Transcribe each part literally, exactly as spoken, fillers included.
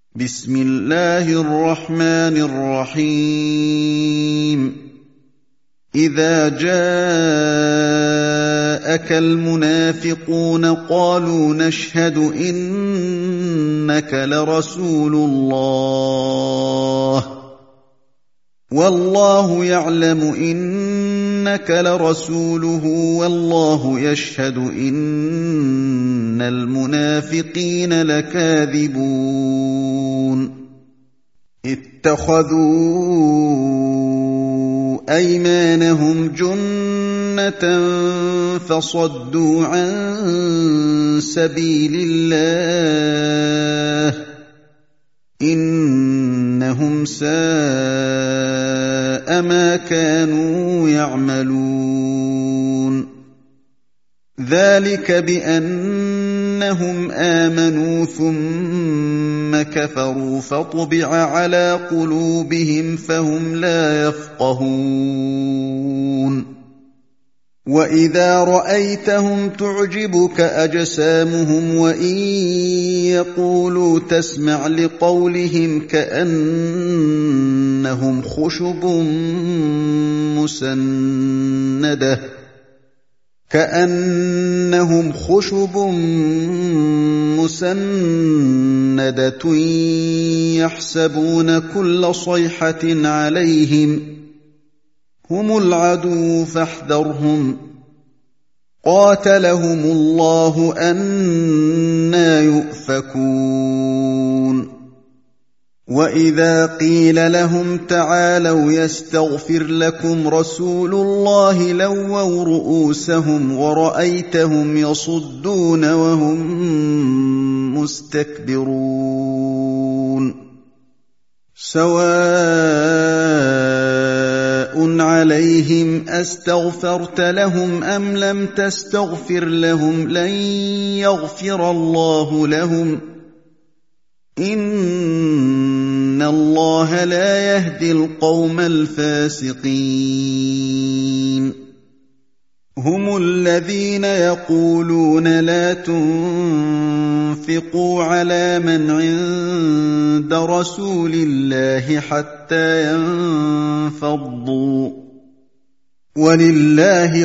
بسم الله الرحمن الرحيم إذا جاءك المنافقون قالوا نشهد إنك لرسول الله والله يعلم إنك لرسوله والله يشهد إن المنافقين لكاذبون اتخذوا أيمانهم جنة فصدوا عن سبيل الله إنهم ساء ما كانوا يعملون ذلك بأنهم آمنوا ثم كفروا فطبع على قلوبهم فهم لا يفقهون وإذا رأيتهم تعجبك أجسامهم وإن يقولوا تسمع لقولهم كأنهم خشب مسندة كأنهم خشب مسندة يحسبون كل صيحة عليهم هم العدو فاحذرهم قاتلهم الله أنى يؤفكون وإذا قيل لهم تعالوا يستغفر لكم رسول الله لووا رؤوسهم ورأيتهم يصدون وهم مستكبرون سواء عليهم أستغفرت لهم أم لم تستغفر لهم لن يغفر الله لهم إن الله لا يهدي القوم الفاسقين هم الذين يقولون لا تنفقوا على من عند رسول الله حتى ينفضوا ولله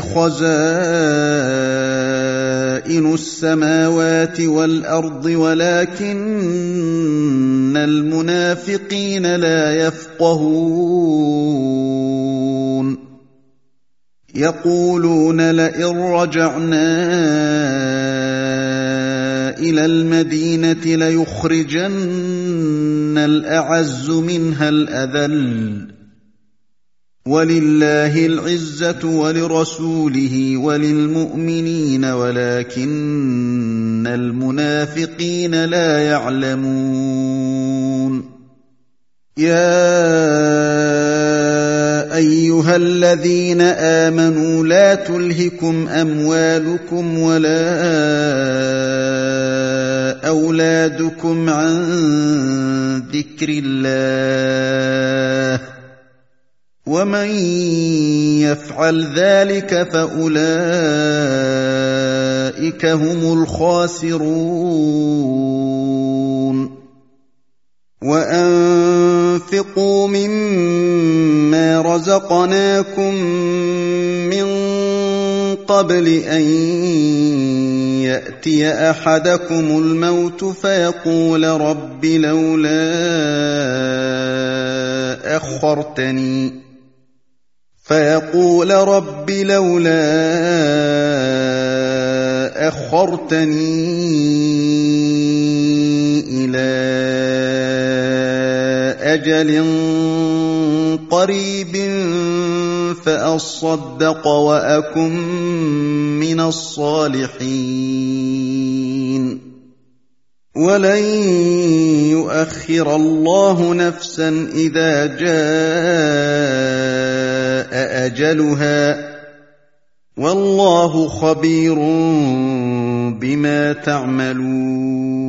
خزائن السماوات والأرض ولكن المنافقين لا يفقهون يقولون لئن رجعنا إلى المدينة ليخرجن الأعز منها الأذل ولله العزة ولرسوله وللمؤمنين ولكن المنافقين لا يعلمون يا أيها الذين آمنوا لا تلهكم أموالكم ولا أولادكم عن ذكر الله ومن يفعل ذلك فأولئك هم الخاسرون وأنفقوا مما رزقناكم من قبل أن يأتي أحدكم الموت فيقول رب لولا أخرتني فيقول رب لولا أخرتني إلى أجل قريب فأصدق وأكن من الصالحين ولن يؤخر الله نفسا إذا جاء أجلها والله خبير بما تعملون